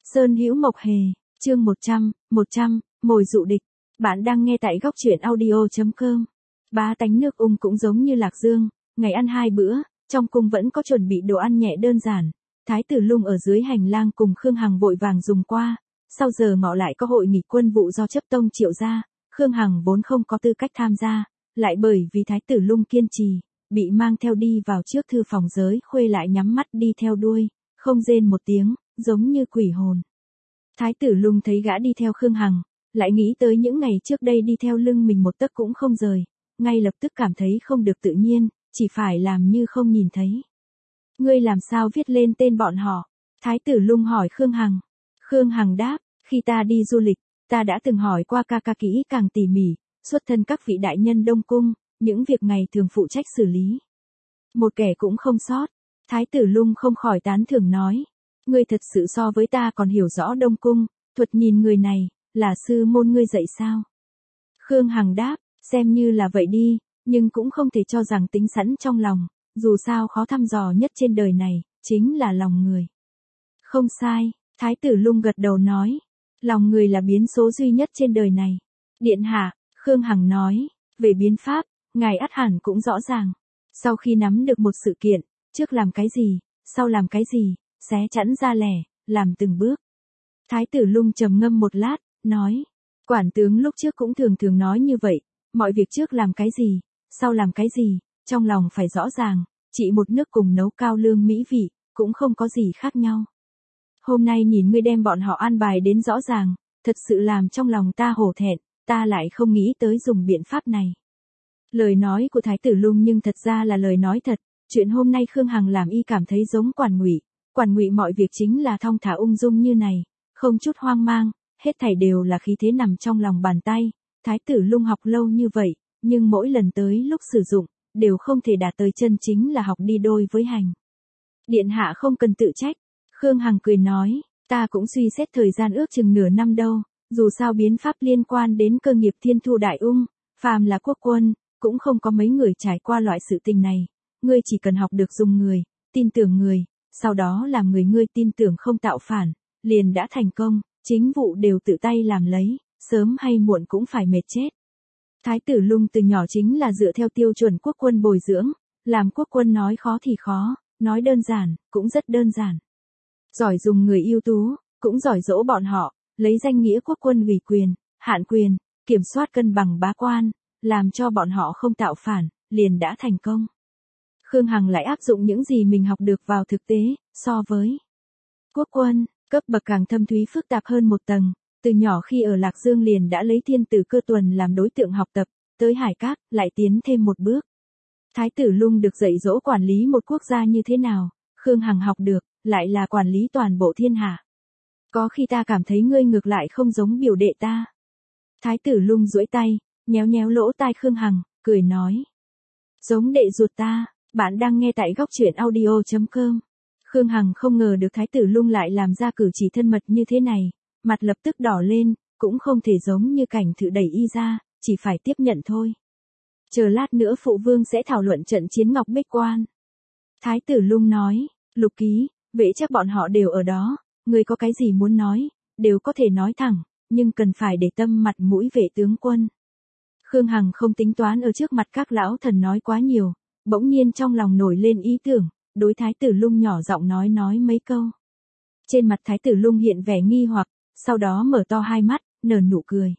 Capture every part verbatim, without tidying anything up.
Sơn Hữu Mộc Hề, chương một trăm, một trăm, mồi dụ địch. Bạn đang nghe tại góc truyện audio chấm com. Bá tánh nước Ung cũng giống như Lạc Dương, ngày ăn hai bữa, trong cung vẫn có chuẩn bị đồ ăn nhẹ đơn giản. Thái tử Lung ở dưới hành lang cùng Khương Hằng vội vàng dùng qua, sau giờ ngọ lại có hội nghị quân vụ do chấp tông triệu ra, Khương Hằng vốn không có tư cách tham gia, lại bởi vì Thái tử Lung kiên trì, bị mang theo đi vào trước thư phòng giới khuê lại nhắm mắt đi theo đuôi, không rên một tiếng, giống như quỷ hồn. Thái tử Lung thấy gã đi theo Khương Hằng, lại nghĩ tới những ngày trước đây đi theo lưng mình một tấc cũng không rời, ngay lập tức cảm thấy không được tự nhiên, chỉ phải làm như không nhìn thấy. Ngươi làm sao viết lên tên bọn họ? Thái tử Lung hỏi Khương Hằng. Khương Hằng đáp, khi ta đi du lịch, ta đã từng hỏi qua ca ca kỹ càng tỉ mỉ, xuất thân các vị đại nhân Đông Cung, những việc ngày thường phụ trách xử lý. Một kẻ cũng không sót. Thái tử Lung không khỏi tán thưởng nói. Ngươi thật sự so với ta còn hiểu rõ Đông Cung, thuật nhìn người này, là sư môn ngươi dạy sao? Khương Hằng đáp, xem như là vậy đi, nhưng cũng không thể cho rằng tính sẵn trong lòng, dù sao khó thăm dò nhất trên đời này, chính là lòng người. Không sai, Thái tử Lung gật đầu nói, lòng người là biến số duy nhất trên đời này. Điện hạ, Khương Hằng nói, về biến pháp, ngài ắt hẳn cũng rõ ràng. Sau khi nắm được một sự kiện, trước làm cái gì, sau làm cái gì, xé chẵn ra lẻ, làm từng bước. Thái tử Lung trầm ngâm một lát, nói, quản tướng lúc trước cũng thường thường nói như vậy, mọi việc trước làm cái gì, sau làm cái gì, trong lòng phải rõ ràng, chỉ một nước cùng nấu cao lương mỹ vị, cũng không có gì khác nhau. Hôm nay nhìn ngươi đem bọn họ an bài đến rõ ràng, thật sự làm trong lòng ta hổ thẹn, ta lại không nghĩ tới dùng biện pháp này. Lời nói của Thái tử Lung nhưng thật ra là lời nói thật, chuyện hôm nay Khương Hằng làm y cảm thấy giống Quản Ngụy, Quản Ngụy mọi việc chính là thong thả ung dung như này, không chút hoang mang, hết thảy đều là khí thế nằm trong lòng bàn tay. Thái tử Lung học lâu như vậy, nhưng mỗi lần tới lúc sử dụng, đều không thể đạt tới chân chính là học đi đôi với hành. Điện hạ không cần tự trách. Khương Hằng cười nói, ta cũng suy xét thời gian ước chừng nửa năm đâu, dù sao biến pháp liên quan đến cơ nghiệp thiên thu đại ung, phàm là quốc quân, cũng không có mấy người trải qua loại sự tình này, ngươi chỉ cần học được dùng người, tin tưởng người, sau đó làm người ngươi tin tưởng không tạo phản, liền đã thành công, chính vụ đều tự tay làm lấy, sớm hay muộn cũng phải mệt chết. Thái tử Lung từ nhỏ chính là dựa theo tiêu chuẩn quốc quân bồi dưỡng, làm quốc quân nói khó thì khó, nói đơn giản, cũng rất đơn giản. Giỏi dùng người ưu tú, cũng giỏi dỗ bọn họ, lấy danh nghĩa quốc quân ủy quyền, hạn quyền, kiểm soát cân bằng bá quan, làm cho bọn họ không tạo phản, liền đã thành công. Khương Hằng lại áp dụng những gì mình học được vào thực tế, so với quốc quân, cấp bậc càng thâm thúy phức tạp hơn một tầng, từ nhỏ khi ở Lạc Dương liền đã lấy thiên tử Cơ Tuần làm đối tượng học tập, tới Hải Các, lại tiến thêm một bước. Thái tử Lung được dạy dỗ quản lý một quốc gia như thế nào, Khương Hằng học được, lại là quản lý toàn bộ thiên hạ. Có khi ta cảm thấy ngươi ngược lại không giống biểu đệ ta. Thái tử Lung duỗi tay, nhéo nhéo lỗ tai Khương Hằng, cười nói. Giống đệ ruột ta, bạn đang nghe tại góc truyện audio chấm com. Khương Hằng không ngờ được Thái tử Lung lại làm ra cử chỉ thân mật như thế này, mặt lập tức đỏ lên, cũng không thể giống như Cảnh Thự đẩy y ra, chỉ phải tiếp nhận thôi. Chờ lát nữa phụ vương sẽ thảo luận trận chiến Ngọc Bích Quan. Thái tử Lung nói, Lục Ký, Vệ Trác bọn họ đều ở đó, người có cái gì muốn nói, đều có thể nói thẳng, nhưng cần phải để tâm mặt mũi Vệ tướng quân. Khương Hằng không tính toán ở trước mặt các lão thần nói quá nhiều, bỗng nhiên trong lòng nổi lên ý tưởng, đối Thái tử Lung nhỏ giọng nói nói mấy câu. Trên mặt Thái tử Lung hiện vẻ nghi hoặc, sau đó mở to hai mắt, nở nụ cười.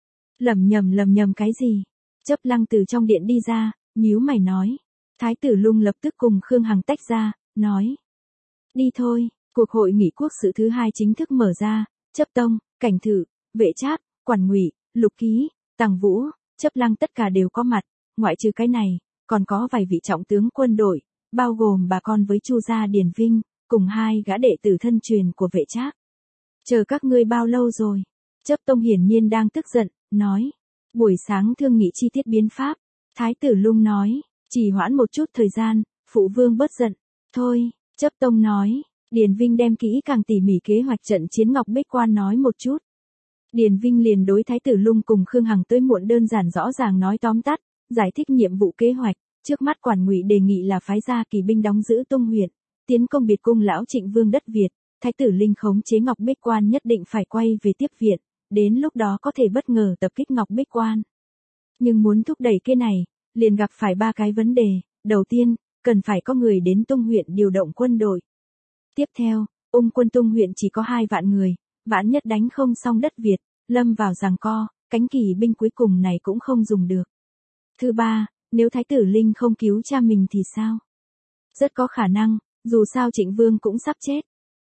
Lầm nhầm lầm nhầm cái gì? Chấp Lăng từ trong điện đi ra, nhíu mày nói. Thái tử Lung lập tức cùng Khương Hằng tách ra, nói. Đi thôi, cuộc hội nghị quốc sự thứ hai chính thức mở ra, Chấp Tông, Cảnh Thự, Vệ Trác, Quản Ngụy, Lục Ký, Tằng Vũ, Chấp Lăng tất cả đều có mặt, ngoại trừ cái này, còn có vài vị trọng tướng quân đội, bao gồm bà con với Chu gia Điền Vinh, cùng hai gã đệ tử thân truyền của Vệ Trác. Chờ các ngươi bao lâu rồi? Chấp Tông hiển nhiên đang tức giận, nói. Buổi sáng thương nghị chi tiết biến pháp. Thái tử Lung nói, chỉ hoãn một chút thời gian, phụ vương bớt giận. Thôi, Chấp Tông nói, Điền Vinh đem kỹ càng tỉ mỉ kế hoạch trận chiến Ngọc Bích Quan nói một chút. Điền Vinh liền đối Thái tử Lung cùng Khương Hằng tới muộn đơn giản rõ ràng nói tóm tắt, giải thích nhiệm vụ kế hoạch. Trước mắt Quản Ngụy đề nghị là phái ra kỳ binh đóng giữ Tung huyện, tiến công biệt cung lão Trịnh Vương đất Việt, Thái tử Linh khống chế Ngọc Bích Quan nhất định phải quay về tiếp viện, đến lúc đó có thể bất ngờ tập kích Ngọc Bích Quan. Nhưng muốn thúc đẩy cái này, liền gặp phải ba cái vấn đề. Đầu tiên, cần phải có người đến Tung huyện điều động quân đội. Tiếp theo, Ung quân Tung huyện chỉ có hai vạn người, vạn nhất đánh không xong đất Việt, lâm vào giằng co, cánh kỳ binh cuối cùng này cũng không dùng được. Thứ ba, nếu Thái tử Linh không cứu cha mình thì sao? Rất có khả năng, dù sao Trịnh Vương cũng sắp chết.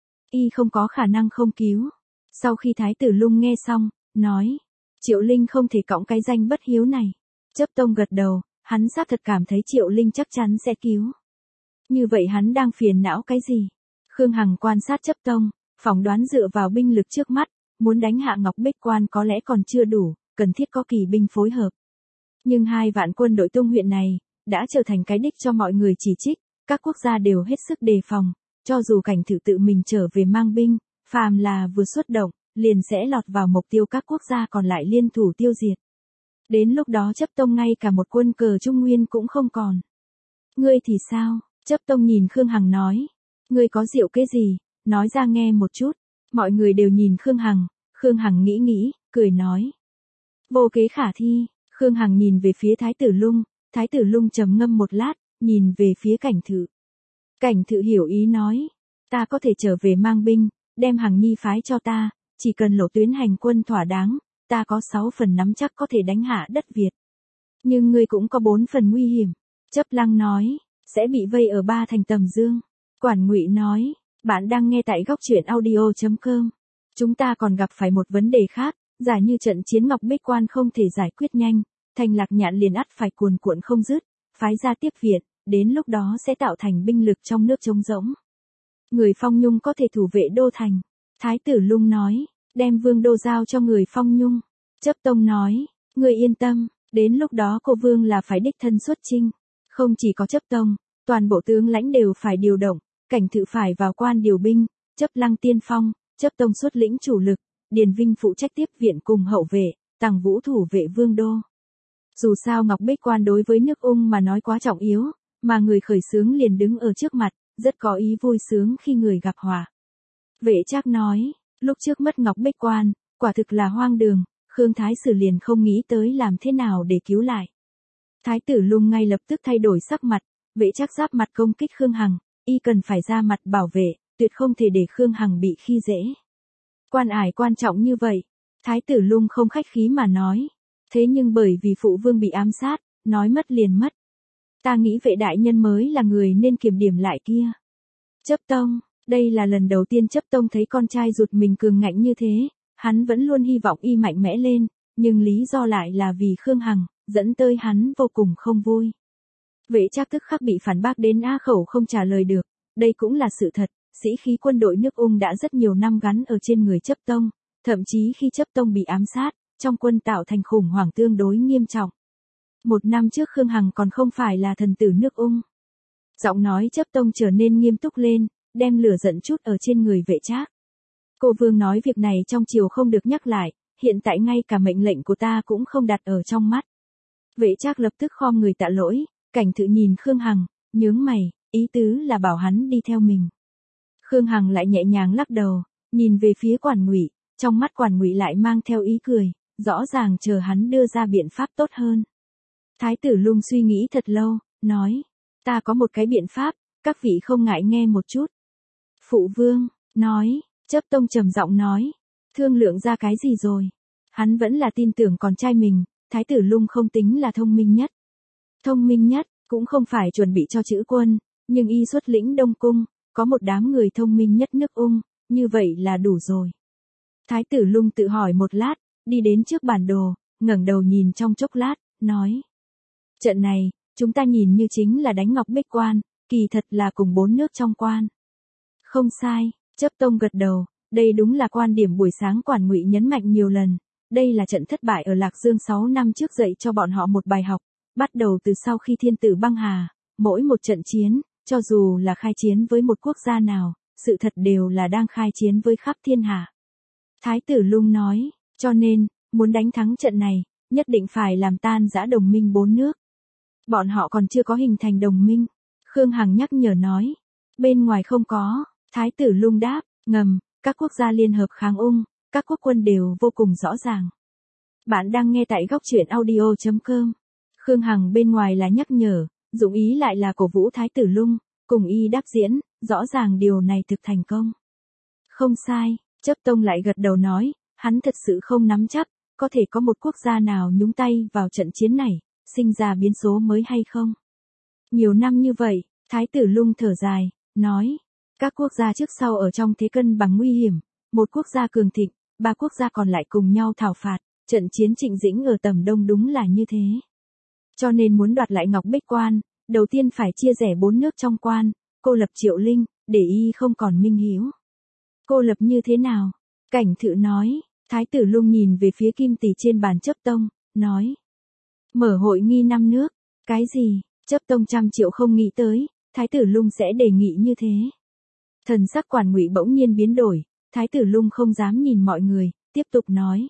Y không có khả năng không cứu. Sau khi Thái tử Lung nghe xong, nói, Triệu Linh không thể cõng cái danh bất hiếu này. Chấp Tông gật đầu, hắn xác thật cảm thấy Triệu Linh chắc chắn sẽ cứu. Như vậy hắn đang phiền não cái gì? Khương Hằng quan sát Chấp Tông, phỏng đoán dựa vào binh lực trước mắt, muốn đánh hạ Ngọc Bích Quan có lẽ còn chưa đủ, cần thiết có kỳ binh phối hợp. Nhưng hai vạn quân đội Tung huyện này, đã trở thành cái đích cho mọi người chỉ trích, các quốc gia đều hết sức đề phòng, cho dù Cảnh Thự tự mình trở về mang binh, phàm là vừa xuất động, liền sẽ lọt vào mục tiêu các quốc gia còn lại liên thủ tiêu diệt. Đến lúc đó Chấp Tông ngay cả một quân cờ Trung Nguyên cũng không còn. Ngươi thì sao? Chấp Tông nhìn Khương Hằng nói. Ngươi có diệu cái gì? Nói ra nghe một chút. Mọi người đều nhìn Khương Hằng, Khương Hằng nghĩ nghĩ, cười nói. Vô kế khả thi. Khương Hằng nhìn về phía Thái tử Lung, Thái tử Lung trầm ngâm một lát, nhìn về phía Cảnh Thự. Cảnh Thự hiểu ý nói. Ta có thể trở về mang binh, đem Hằng Nhi phái cho ta, chỉ cần lộ tuyến hành quân thỏa đáng, ta có sáu phần nắm chắc có thể đánh hạ đất Việt. Nhưng ngươi cũng có bốn phần nguy hiểm. Chấp Lăng nói, sẽ bị vây ở ba thành Tầm Dương. Quản Ngụy nói, bạn đang nghe tại góc truyện audio chấm com. Chúng ta còn gặp phải một vấn đề khác, giả như trận chiến Ngọc Bích Quan không thể giải quyết nhanh, thành Lạc Nhạn liền ắt phải cuồn cuộn không dứt, phái ra tiếp viện, đến lúc đó sẽ tạo thành binh lực trong nước trống rỗng. Người Phong Nhung có thể thủ vệ đô thành. Thái tử Lung nói, đem Vương đô giao cho người Phong Nhung. Chấp Tông nói, người yên tâm, đến lúc đó cô Vương là phải đích thân xuất chinh. Không chỉ có Chấp Tông, toàn bộ tướng lãnh đều phải điều động, Cảnh Thự phải vào quan điều binh, Chấp Lăng tiên phong, Chấp Tông xuất lĩnh chủ lực, Điền Vinh phụ trách tiếp viện cùng hậu vệ, Tằng Vũ thủ vệ Vương đô. Dù sao Ngọc Bích Quan đối với nước Ung mà nói quá trọng yếu, mà người khởi xướng liền đứng ở trước mặt, rất có ý vui sướng khi người gặp họa. Vệ Trác nói, lúc trước mất Ngọc Bích Quan, quả thực là hoang đường, Khương Thái Sử liền không nghĩ tới làm thế nào để cứu lại. Thái tử Lung ngay lập tức thay đổi sắc mặt, Vệ Trác giáp mặt công kích Khương Hằng, y cần phải ra mặt bảo vệ, tuyệt không thể để Khương Hằng bị khi dễ. Quan ải quan trọng như vậy, Thái tử Lung không khách khí mà nói, thế nhưng bởi vì phụ vương bị ám sát, nói mất liền mất. Ta nghĩ vệ đại nhân mới là người nên kiểm điểm lại kia. Chấp Tông, đây là lần đầu tiên Chấp Tông thấy con trai ruột mình cường ngạnh như thế, hắn vẫn luôn hy vọng y mạnh mẽ lên, nhưng lý do lại là vì Khương Hằng, dẫn tới hắn vô cùng không vui. Vệ Trác tức khắc bị phản bác đến á khẩu không trả lời được, đây cũng là sự thật, sĩ khí quân đội nước Ung đã rất nhiều năm gắn ở trên người Chấp Tông, thậm chí khi Chấp Tông bị ám sát, trong quân tạo thành khủng hoảng tương đối nghiêm trọng. Một năm trước Khương Hằng còn không phải là thần tử nước Ung. Giọng nói Chấp Tông trở nên nghiêm túc lên, đem lửa giận chút ở trên người Vệ Trác. Cô Vương nói việc này trong triều không được nhắc lại, hiện tại ngay cả mệnh lệnh của ta cũng không đặt ở trong mắt. Vệ Trác lập tức khom người tạ lỗi, Cảnh Thự nhìn Khương Hằng, nhướng mày, ý tứ là bảo hắn đi theo mình. Khương Hằng lại nhẹ nhàng lắc đầu, nhìn về phía Quản Ngụy, trong mắt Quản Ngụy lại mang theo ý cười, rõ ràng chờ hắn đưa ra biện pháp tốt hơn. Thái tử Lung suy nghĩ thật lâu, nói, ta có một cái biện pháp, các vị không ngại nghe một chút. Phụ vương, nói, Chấp Tông trầm giọng nói, thương lượng ra cái gì rồi? Hắn vẫn là tin tưởng con trai mình, Thái tử Lung không tính là thông minh nhất. Thông minh nhất, cũng không phải chuẩn bị cho chữ quân, nhưng y xuất lĩnh Đông Cung, có một đám người thông minh nhất nước Ung, như vậy là đủ rồi. Thái tử Lung tự hỏi một lát, đi đến trước bản đồ, ngẩng đầu nhìn trong chốc lát, nói. Trận này, chúng ta nhìn như chính là đánh Ngọc Bích Quan, kỳ thật là cùng bốn nước trong quan. Không sai, Chấp Tông gật đầu, đây đúng là quan điểm buổi sáng Quản Ngụy nhấn mạnh nhiều lần. Đây là trận thất bại ở Lạc Dương sáu năm trước dạy cho bọn họ một bài học, bắt đầu từ sau khi thiên tử băng hà, mỗi một trận chiến, cho dù là khai chiến với một quốc gia nào, sự thật đều là đang khai chiến với khắp thiên hạ. Thái tử Lung nói, cho nên, muốn đánh thắng trận này, nhất định phải làm tan rã đồng minh bốn nước. Bọn họ còn chưa có hình thành đồng minh. Khương Hằng nhắc nhở nói, bên ngoài không có, Thái tử Lung đáp, ngầm, các quốc gia liên hợp kháng ung, các quốc quân đều vô cùng rõ ràng. Bạn đang nghe tại góc truyện audio chấm com. Khương Hằng bên ngoài là nhắc nhở, dụng ý lại là cổ vũ Thái tử Lung, cùng y đáp diễn, rõ ràng điều này thực thành công. Không sai, Chấp Tông lại gật đầu nói, hắn thật sự không nắm chắc, có thể có một quốc gia nào nhúng tay vào trận chiến này, sinh ra biến số mới hay không? Nhiều năm như vậy, Thái tử Lung thở dài, nói, các quốc gia trước sau ở trong thế cân bằng nguy hiểm, một quốc gia cường thịnh, ba quốc gia còn lại cùng nhau thảo phạt, trận chiến Trịnh Dĩnh ở Tầm Đông đúng là như thế. Cho nên muốn đoạt lại Ngọc Bích Quan, đầu tiên phải chia rẽ bốn nước trong quan, cô lập Triệu Linh, để y không còn minh hiếu. Cô lập như thế nào? Cảnh Thự nói, Thái tử Lung nhìn về phía kim tỷ trên bàn Chấp Tông, nói. Mở hội nghi năm nước, cái gì? Chấp Tông trăm triệu không nghĩ tới, Thái tử Lung sẽ đề nghị như thế. Thần sắc Quản Ngụy bỗng nhiên biến đổi, Thái tử Lung không dám nhìn mọi người, tiếp tục nói.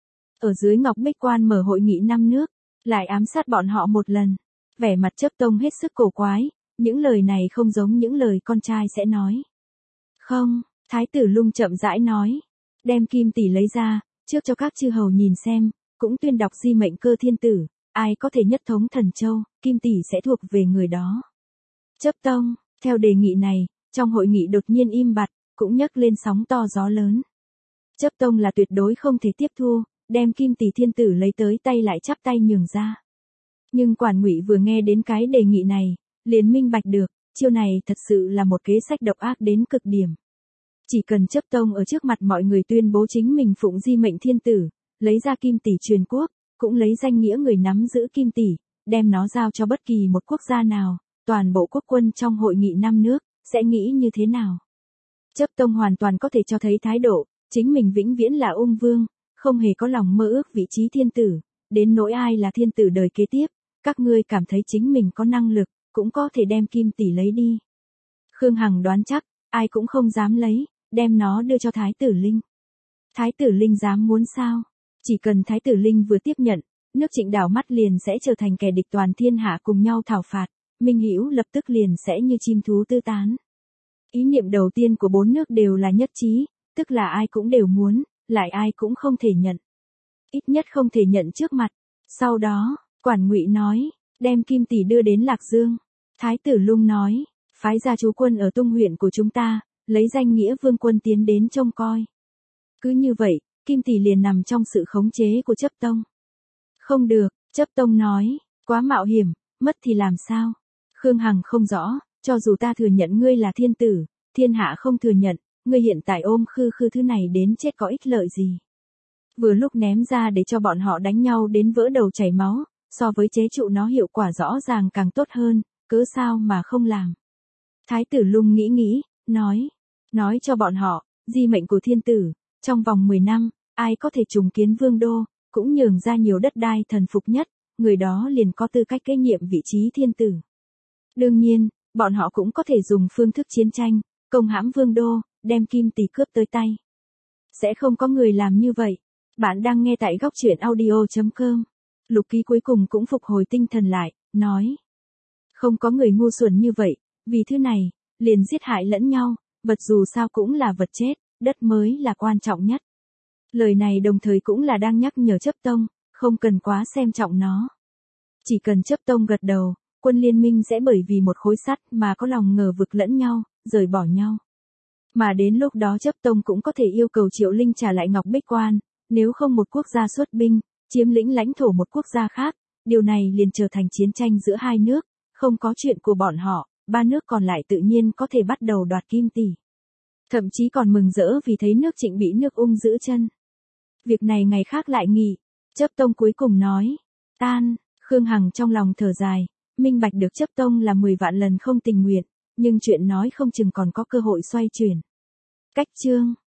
Ở dưới Ngọc Bích Quan mở hội nghị năm nước, lại ám sát bọn họ một lần. Vẻ mặt Chấp Tông hết sức cổ quái, những lời này không giống những lời con trai sẽ nói. Không, Thái tử Lung chậm rãi nói, đem kim tỷ lấy ra, trước cho các chư hầu nhìn xem, cũng tuyên đọc di mệnh cơ thiên tử, ai có thể nhất thống Thần Châu, kim tỷ sẽ thuộc về người đó. Chấp Tông, theo đề nghị này, trong hội nghị đột nhiên im bặt, cũng nhấc lên sóng to gió lớn. Chấp Tông là tuyệt đối không thể tiếp thu, đem kim tỷ thiên tử lấy tới tay lại chắp tay nhường ra. Nhưng Quản Ngụy vừa nghe đến cái đề nghị này, liền minh bạch được, chiêu này thật sự là một kế sách độc ác đến cực điểm. Chỉ cần Chấp Tông ở trước mặt mọi người tuyên bố chính mình phụng di mệnh thiên tử, lấy ra kim tỷ truyền quốc, cũng lấy danh nghĩa người nắm giữ kim tỷ, đem nó giao cho bất kỳ một quốc gia nào, toàn bộ quốc quân trong hội nghị năm nước, sẽ nghĩ như thế nào? Chấp Tông hoàn toàn có thể cho thấy thái độ, chính mình vĩnh viễn là ung vương, không hề có lòng mơ ước vị trí thiên tử, đến nỗi ai là thiên tử đời kế tiếp, các ngươi cảm thấy chính mình có năng lực, cũng có thể đem kim tỷ lấy đi. Khương Hằng đoán chắc, ai cũng không dám lấy, đem nó đưa cho Thái tử Linh. Thái tử Linh dám muốn sao? Chỉ cần Thái tử Linh vừa tiếp nhận, nước Trịnh đảo mắt liền sẽ trở thành kẻ địch toàn thiên hạ cùng nhau thảo phạt, Minh Hữu lập tức liền sẽ như chim thú tư tán. Ý niệm đầu tiên của bốn nước đều là nhất trí, tức là ai cũng đều muốn, lại ai cũng không thể nhận. Ít nhất không thể nhận trước mặt. Sau đó, Quản Ngụy nói, đem kim tỷ đưa đến Lạc Dương. Thái tử Lung nói, phái ra chú quân ở Tung huyện của chúng ta, lấy danh nghĩa vương quân tiến đến trông coi. Cứ như vậy, kim tỷ liền nằm trong sự khống chế của Chấp Tông. Không được, Chấp Tông nói, quá mạo hiểm, mất thì làm sao? Khương Hằng không rõ, cho dù ta thừa nhận ngươi là thiên tử, thiên hạ không thừa nhận, ngươi hiện tại ôm khư khư thứ này đến chết có ích lợi gì? Vừa lúc ném ra để cho bọn họ đánh nhau đến vỡ đầu chảy máu, so với chế trụ nó hiệu quả rõ ràng càng tốt hơn, cớ sao mà không làm? Thái tử Lung nghĩ nghĩ, nói, nói cho bọn họ, di mệnh của thiên tử, trong vòng mười năm, ai có thể trùng kiến vương đô, cũng nhường ra nhiều đất đai thần phục nhất, người đó liền có tư cách kế nhiệm vị trí thiên tử. Đương nhiên, bọn họ cũng có thể dùng phương thức chiến tranh, công hãm vương đô, đem kim tỷ cướp tới tay. Sẽ không có người làm như vậy. Bạn đang nghe tại góc truyện audio chấm com. Lục Ký cuối cùng cũng phục hồi tinh thần lại, nói. Không có người ngu xuẩn như vậy, vì thứ này, liền giết hại lẫn nhau, vật dù sao cũng là vật chết, đất mới là quan trọng nhất. Lời này đồng thời cũng là đang nhắc nhở Chấp Tông, không cần quá xem trọng nó. Chỉ cần Chấp Tông gật đầu, quân liên minh sẽ bởi vì một khối sắt mà có lòng ngờ vực lẫn nhau, rời bỏ nhau. Mà đến lúc đó Chấp Tông cũng có thể yêu cầu Triệu Linh trả lại Ngọc Bích Quan, nếu không một quốc gia xuất binh, chiếm lĩnh lãnh thổ một quốc gia khác, điều này liền trở thành chiến tranh giữa hai nước, không có chuyện của bọn họ, ba nước còn lại tự nhiên có thể bắt đầu đoạt kim tỷ. Thậm chí còn mừng rỡ vì thấy nước Trịnh bị nước Ung giữ chân. Việc này ngày khác lại nghị, Chấp Tông cuối cùng nói, tan, Khương Hằng trong lòng thở dài, minh bạch được Chấp Tông là mười vạn lần không tình nguyện, nhưng chuyện nói không chừng còn có cơ hội xoay chuyển. Cách chương